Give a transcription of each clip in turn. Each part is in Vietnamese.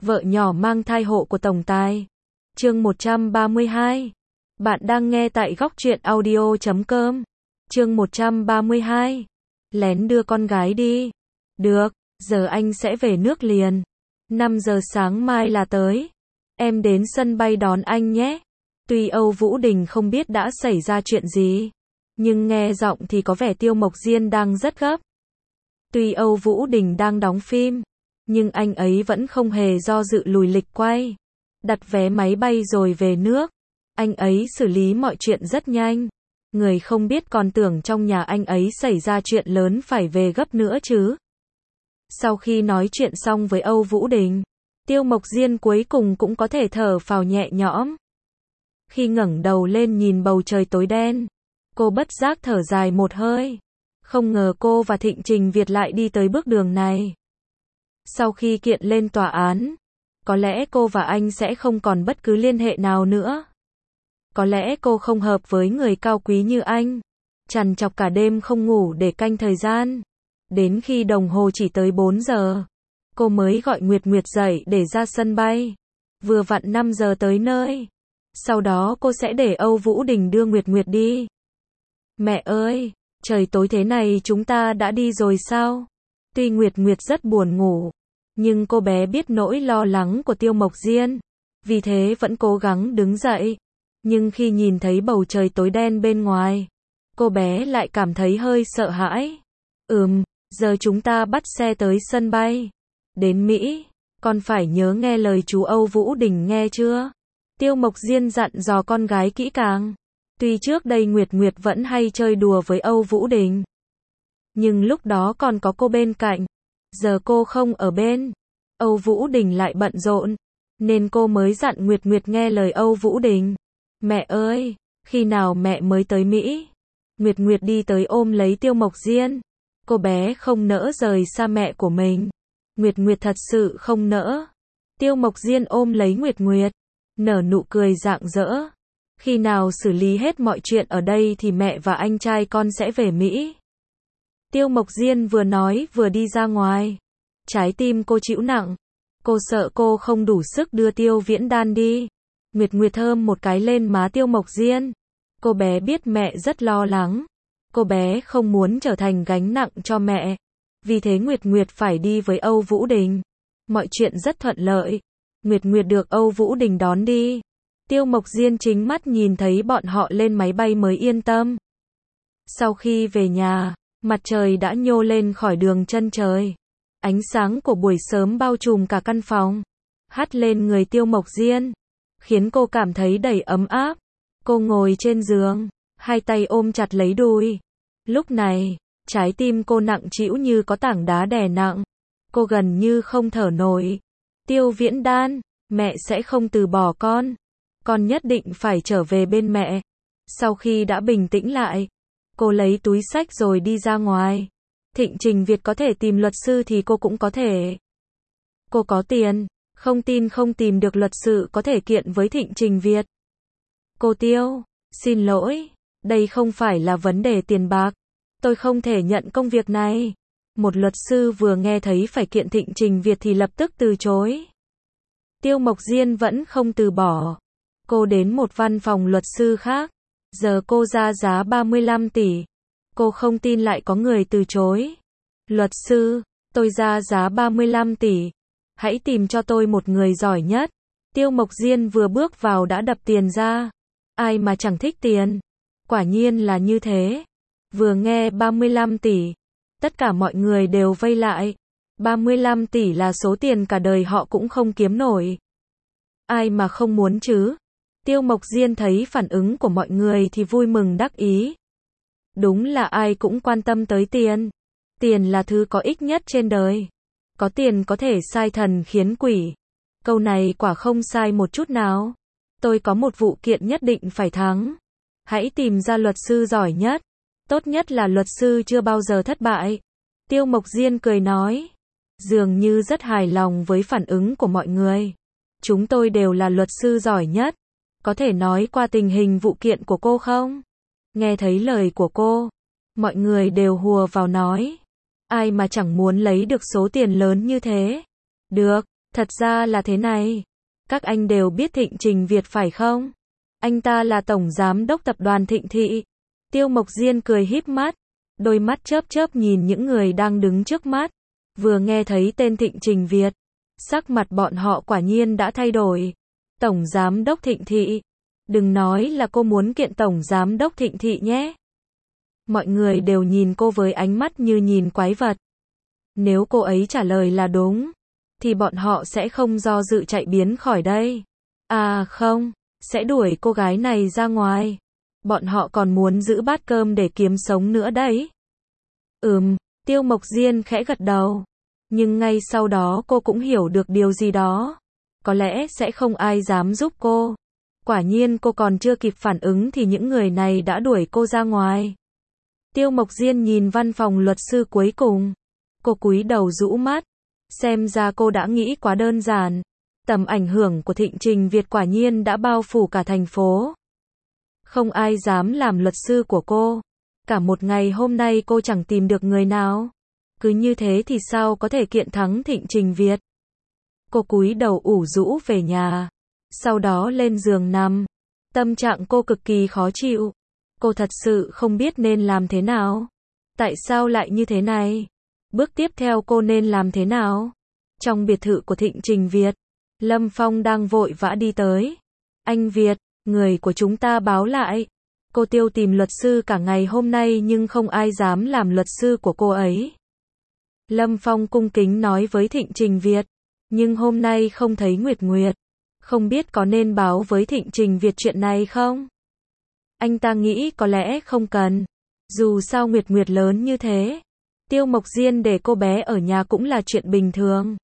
Vợ nhỏ mang thai hộ của tổng tài. Chương 132. Bạn đang nghe tại góc truyện audio.com. Chương 132. Lén đưa con gái đi. Được, giờ anh sẽ về nước liền. 5 giờ sáng mai là tới. Em đến sân bay đón anh nhé. Tuy Âu Vũ Đình không biết đã xảy ra chuyện gì, nhưng nghe giọng thì có vẻ Tiêu Mộc Diên đang rất gấp. Tuy Âu Vũ Đình đang đóng phim, nhưng anh ấy vẫn không hề do dự lùi lịch quay, đặt vé máy bay rồi về nước. Anh ấy xử lý mọi chuyện rất nhanh. Người không biết còn tưởng trong nhà anh ấy xảy ra chuyện lớn phải về gấp nữa chứ. Sau khi nói chuyện xong với Âu Vũ Đình, Tiêu Mộc Diên cuối cùng cũng có thể thở phào nhẹ nhõm. Khi ngẩng đầu lên nhìn bầu trời tối đen, cô bất giác thở dài một hơi. Không ngờ cô và Thịnh Trình Việt lại đi tới bước đường này. Sau khi kiện lên tòa án, có lẽ cô và anh sẽ không còn bất cứ liên hệ nào nữa. Có lẽ cô không hợp với người cao quý như anh. Trằn trọc cả đêm không ngủ để canh thời gian. Đến khi đồng hồ chỉ tới 4 giờ, cô mới gọi Nguyệt Nguyệt dậy để ra sân bay. Vừa vặn 5 giờ tới nơi. Sau đó cô sẽ để Âu Vũ Đình đưa Nguyệt Nguyệt đi. Mẹ ơi, trời tối thế này chúng ta đã đi rồi sao? Tuy Nguyệt Nguyệt rất buồn ngủ, nhưng cô bé biết nỗi lo lắng của Tiêu Mộc Diên, vì thế vẫn cố gắng đứng dậy. Nhưng khi nhìn thấy bầu trời tối đen bên ngoài, cô bé lại cảm thấy hơi sợ hãi. Giờ chúng ta bắt xe tới sân bay. Đến Mỹ, con phải nhớ nghe lời chú Âu Vũ Đình nghe chưa? Tiêu Mộc Diên dặn dò con gái kỹ càng. Tuy trước đây Nguyệt Nguyệt vẫn hay chơi đùa với Âu Vũ Đình, nhưng lúc đó còn có cô bên cạnh. Giờ cô không ở bên, Âu Vũ Đình lại bận rộn, nên cô mới dặn Nguyệt Nguyệt nghe lời Âu Vũ Đình. Mẹ ơi, khi nào mẹ mới tới Mỹ? Nguyệt Nguyệt đi tới ôm lấy Tiêu Mộc Diên. Cô bé không nỡ rời xa mẹ của mình. Nguyệt Nguyệt thật sự không nỡ. Tiêu Mộc Diên ôm lấy Nguyệt Nguyệt, nở nụ cười rạng rỡ. Khi nào xử lý hết mọi chuyện ở đây thì mẹ và anh trai con sẽ về Mỹ. Tiêu Mộc Diên vừa nói vừa đi ra ngoài. Trái tim cô chịu nặng. Cô sợ cô không đủ sức đưa Tiêu Viễn Đan đi. Nguyệt Nguyệt thơm một cái lên má Tiêu Mộc Diên. Cô bé biết mẹ rất lo lắng. Cô bé không muốn trở thành gánh nặng cho mẹ. Vì thế Nguyệt Nguyệt phải đi với Âu Vũ Đình. Mọi chuyện rất thuận lợi. Nguyệt Nguyệt được Âu Vũ Đình đón đi. Tiêu Mộc Diên chính mắt nhìn thấy bọn họ lên máy bay mới yên tâm. Sau khi về nhà, mặt trời đã nhô lên khỏi đường chân trời. Ánh sáng của buổi sớm bao trùm cả căn phòng, hắt lên người Tiêu Mộc Diên, khiến cô cảm thấy đầy ấm áp. Cô ngồi trên giường, hai tay ôm chặt lấy đùi. Lúc này, trái tim cô nặng trĩu như có tảng đá đè nặng. Cô gần như không thở nổi. Tiêu Viễn Đan, mẹ sẽ không từ bỏ con. Con nhất định phải trở về bên mẹ. Sau khi đã bình tĩnh lại, cô lấy túi xách rồi đi ra ngoài. Thịnh Trình Việt có thể tìm luật sư thì cô cũng có thể. Cô có tiền, không tin không tìm được luật sư có thể kiện với Thịnh Trình Việt. Cô Tiêu, xin lỗi, đây không phải là vấn đề tiền bạc. Tôi không thể nhận công việc này. Một luật sư vừa nghe thấy phải kiện Thịnh Trình Việt thì lập tức từ chối. Tiêu Mộc Diên vẫn không từ bỏ. Cô đến một văn phòng luật sư khác. Giờ cô ra giá 35 tỷ. Cô không tin lại có người từ chối. Luật sư, tôi ra giá 35 tỷ. Hãy tìm cho tôi một người giỏi nhất. Tiêu Mộc Diên vừa bước vào đã đập tiền ra. Ai mà chẳng thích tiền. Quả nhiên là như thế. Vừa nghe 35 tỷ, tất cả mọi người đều vây lại. 35 tỷ là số tiền cả đời họ cũng không kiếm nổi. Ai mà không muốn chứ? Tiêu Mộc Diên thấy phản ứng của mọi người thì vui mừng đắc ý. Đúng là ai cũng quan tâm tới tiền. Tiền là thứ có ích nhất trên đời. Có tiền có thể sai thần khiến quỷ. Câu này quả không sai một chút nào. Tôi có một vụ kiện nhất định phải thắng. Hãy tìm ra luật sư giỏi nhất. Tốt nhất là luật sư chưa bao giờ thất bại. Tiêu Mộc Diên cười nói. Dường như rất hài lòng với phản ứng của mọi người. Chúng tôi đều là luật sư giỏi nhất. Có thể nói qua tình hình vụ kiện của cô không? Nghe thấy lời của cô, mọi người đều hùa vào nói. Ai mà chẳng muốn lấy được số tiền lớn như thế. Được, Thật ra là thế này. Các anh đều biết Thịnh Trình Việt phải không? Anh ta là tổng giám đốc tập đoàn Thịnh Thị. Tiêu Mộc Diên cười híp mắt, đôi mắt chớp chớp nhìn những người đang đứng trước mắt. Vừa nghe thấy tên Thịnh Trình Việt, sắc mặt bọn họ quả nhiên đã thay đổi. Tổng giám đốc Thịnh Thị. Đừng nói là cô muốn kiện tổng giám đốc Thịnh Thị nhé. Mọi người đều nhìn cô với ánh mắt như nhìn quái vật. Nếu cô ấy trả lời là đúng, thì bọn họ sẽ không do dự chạy biến khỏi đây. À không, sẽ đuổi cô gái này ra ngoài. Bọn họ còn muốn giữ bát cơm để kiếm sống nữa đấy. Tiêu Mộc Diên khẽ gật đầu. Nhưng ngay sau đó cô cũng hiểu được điều gì đó. Có lẽ sẽ không ai dám giúp cô. Quả nhiên cô còn chưa kịp phản ứng thì những người này đã đuổi cô ra ngoài. Tiêu Mộc Diên nhìn văn phòng luật sư cuối cùng. Cô cúi đầu rũ mắt. Xem ra cô đã nghĩ quá đơn giản. Tầm ảnh hưởng của Thịnh Trình Việt quả nhiên đã bao phủ cả thành phố. Không ai dám làm luật sư của cô. Cả một ngày hôm nay cô chẳng tìm được người nào. Cứ như thế thì sao có thể kiện thắng Thịnh Trình Việt. Cô cúi đầu ủ rũ về nhà. Sau đó lên giường nằm. Tâm trạng cô cực kỳ khó chịu. Cô thật sự không biết nên làm thế nào. Tại sao lại như thế này? Bước tiếp theo cô nên làm thế nào? Trong biệt thự của Thịnh Trình Việt, Lâm Phong đang vội vã đi tới. Anh Việt, người của chúng ta báo lại. Cô Tiêu tìm luật sư cả ngày hôm nay nhưng không ai dám làm luật sư của cô ấy. Lâm Phong cung kính nói với Thịnh Trình Việt. Nhưng hôm nay không thấy Nguyệt Nguyệt. Không biết có nên báo với Thịnh Trình Việt chuyện này không? Anh ta nghĩ có lẽ không cần. Dù sao Nguyệt Nguyệt lớn như thế. Tiêu Mộc Diên để cô bé ở nhà cũng là chuyện bình thường.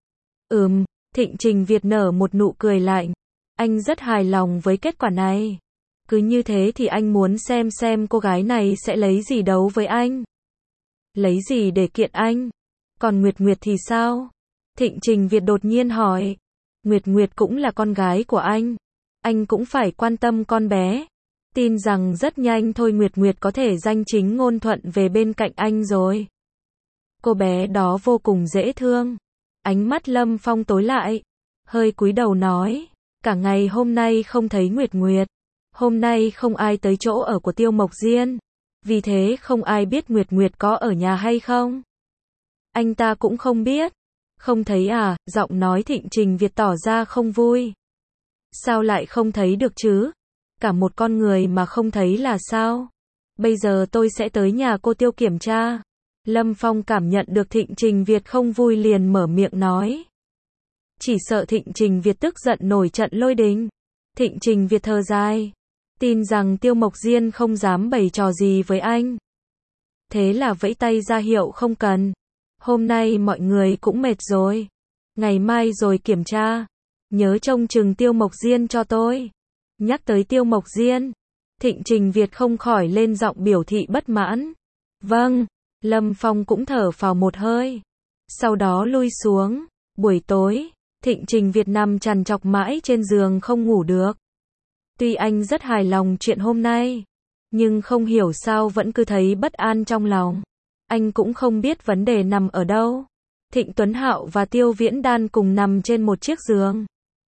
Thịnh Trình Việt nở một nụ cười lạnh. Anh rất hài lòng với kết quả này. Cứ như thế thì anh muốn xem cô gái này sẽ lấy gì đấu với anh. Lấy gì để kiện anh? Còn Nguyệt Nguyệt thì sao? Thịnh Trình Việt đột nhiên hỏi. Nguyệt Nguyệt cũng là con gái của anh cũng phải quan tâm con bé. Tin rằng rất nhanh thôi Nguyệt Nguyệt có thể danh chính ngôn thuận về bên cạnh anh rồi. Cô bé đó vô cùng dễ thương. Ánh mắt Lâm Phong tối lại, hơi cúi đầu nói, cả ngày hôm nay không thấy Nguyệt Nguyệt. Hôm nay không ai tới chỗ ở của Tiêu Mộc Diên. Vì thế không ai biết Nguyệt Nguyệt có ở nhà hay không. Anh ta cũng không biết. Không thấy à? Giọng nói Thịnh Trình Việt tỏ ra không vui. Sao lại không thấy được chứ? Cả một con người mà không thấy là sao? Bây giờ tôi sẽ tới nhà cô Tiêu kiểm tra. Lâm Phong cảm nhận được Thịnh Trình Việt không vui liền mở miệng nói. Chỉ sợ Thịnh Trình Việt tức giận nổi trận lôi đình. Thịnh Trình Việt thở dài. Tin rằng Tiêu Mộc Diên không dám bày trò gì với anh. Thế là vẫy tay ra hiệu không cần. Hôm nay mọi người cũng mệt rồi. Ngày mai rồi kiểm tra. Nhớ trông chừng Tiêu Mộc Diên cho tôi. Nhắc tới Tiêu Mộc Diên, Thịnh Trình Việt không khỏi lên giọng biểu thị bất mãn. Vâng, Lâm Phong cũng thở phào một hơi. Sau đó lui xuống. Buổi tối, Thịnh Trình Việt nằm trằn trọc mãi trên giường không ngủ được. Tuy anh rất hài lòng chuyện hôm nay, nhưng không hiểu sao vẫn cứ thấy bất an trong lòng. Anh cũng không biết vấn đề nằm ở đâu. Thịnh Tuấn Hạo và Tiêu Viễn Đan cùng nằm trên một chiếc giường.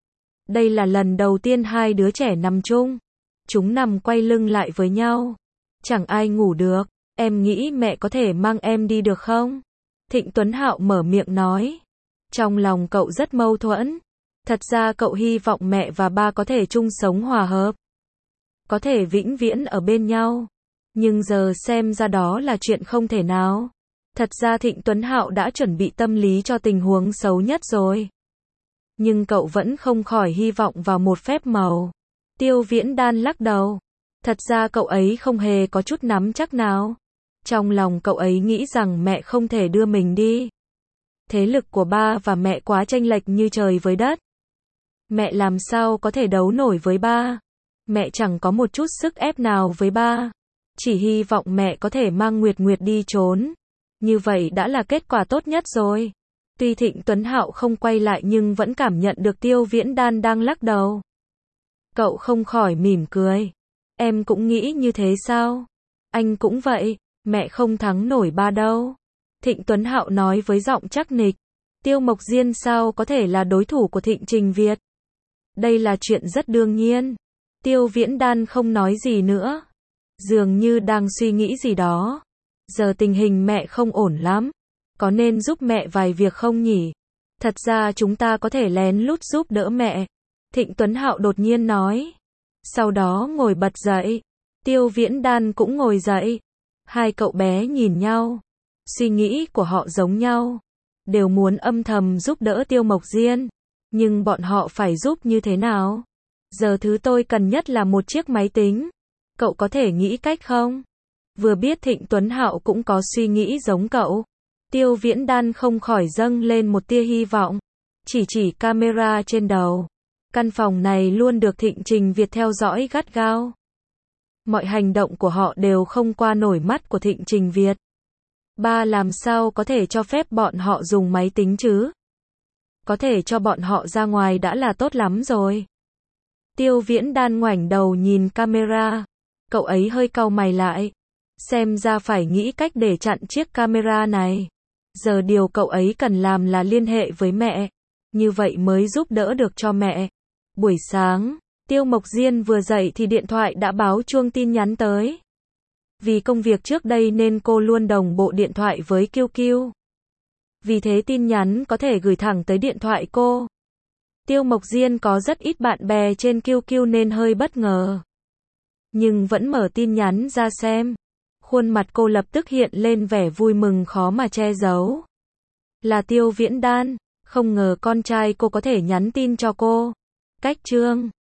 Đây là lần đầu tiên hai đứa trẻ nằm chung. Chúng nằm quay lưng lại với nhau. Chẳng ai ngủ được. Em nghĩ mẹ có thể mang em đi được không? Thịnh Tuấn Hạo mở miệng nói. Trong lòng cậu rất mâu thuẫn. Thật ra cậu hy vọng mẹ và ba có thể chung sống hòa hợp. Có thể vĩnh viễn ở bên nhau. Nhưng giờ xem ra đó là chuyện không thể nào. Thật ra Thịnh Tuấn Hạo đã chuẩn bị tâm lý cho tình huống xấu nhất rồi. Nhưng cậu vẫn không khỏi hy vọng vào một phép màu. Tiêu Viễn Đan lắc đầu. Thật ra cậu ấy không hề có chút nắm chắc nào. Trong lòng cậu ấy nghĩ rằng mẹ không thể đưa mình đi. Thế lực của ba và mẹ quá chênh lệch như trời với đất. Mẹ làm sao có thể đấu nổi với ba. Mẹ chẳng có một chút sức ép nào với ba. Chỉ hy vọng mẹ có thể mang Nguyệt Nguyệt đi trốn. Như vậy đã là kết quả tốt nhất rồi. Tuy Thịnh Tuấn Hạo không quay lại nhưng vẫn cảm nhận được Tiêu Viễn Đan đang lắc đầu. Cậu không khỏi mỉm cười. Em cũng nghĩ như thế sao? Anh cũng vậy, mẹ không thắng nổi ba đâu. Thịnh Tuấn Hạo nói với giọng chắc nịch. Tiêu Mộc Diên sao có thể là đối thủ của Thịnh Trình Việt? Đây là chuyện rất đương nhiên. Tiêu Viễn Đan không nói gì nữa. Dường như đang suy nghĩ gì đó. Giờ tình hình mẹ không ổn lắm. Có nên giúp mẹ vài việc không nhỉ? Thật ra chúng ta có thể lén lút giúp đỡ mẹ. Thịnh Tuấn Hạo đột nhiên nói. Sau đó ngồi bật dậy. Tiêu Viễn Đan cũng ngồi dậy. Hai cậu bé nhìn nhau. Suy nghĩ của họ giống nhau. Đều muốn âm thầm giúp đỡ Tiêu Mộc Diên. Nhưng bọn họ phải giúp như thế nào? Giờ thứ tôi cần nhất là một chiếc máy tính. Cậu có thể nghĩ cách không? Vừa biết Thịnh Tuấn Hạo cũng có suy nghĩ giống cậu. Tiêu Viễn Đan không khỏi dâng lên một tia hy vọng. Chỉ camera trên đầu. Căn phòng này luôn được Thịnh Trình Việt theo dõi gắt gao. Mọi hành động của họ đều không qua nổi mắt của Thịnh Trình Việt. Ba làm sao có thể cho phép bọn họ dùng máy tính chứ? Có thể cho bọn họ ra ngoài đã là tốt lắm rồi. Tiêu Viễn Đan ngoảnh đầu nhìn camera. Cậu ấy hơi cau mày lại. Xem ra phải nghĩ cách để chặn chiếc camera này. Giờ điều cậu ấy cần làm là liên hệ với mẹ. Như vậy mới giúp đỡ được cho mẹ. Buổi sáng, Tiêu Mộc Diên vừa dậy thì điện thoại đã báo chuông tin nhắn tới. Vì công việc trước đây nên cô luôn đồng bộ điện thoại với QQ. Vì thế tin nhắn có thể gửi thẳng tới điện thoại cô. Tiêu Mộc Diên có rất ít bạn bè trên QQ nên hơi bất ngờ. Nhưng vẫn mở tin nhắn ra xem. Khuôn mặt cô lập tức hiện lên vẻ vui mừng khó mà che giấu. Là Tiêu Viễn Đan, không ngờ con trai cô có thể nhắn tin cho cô. Cách chương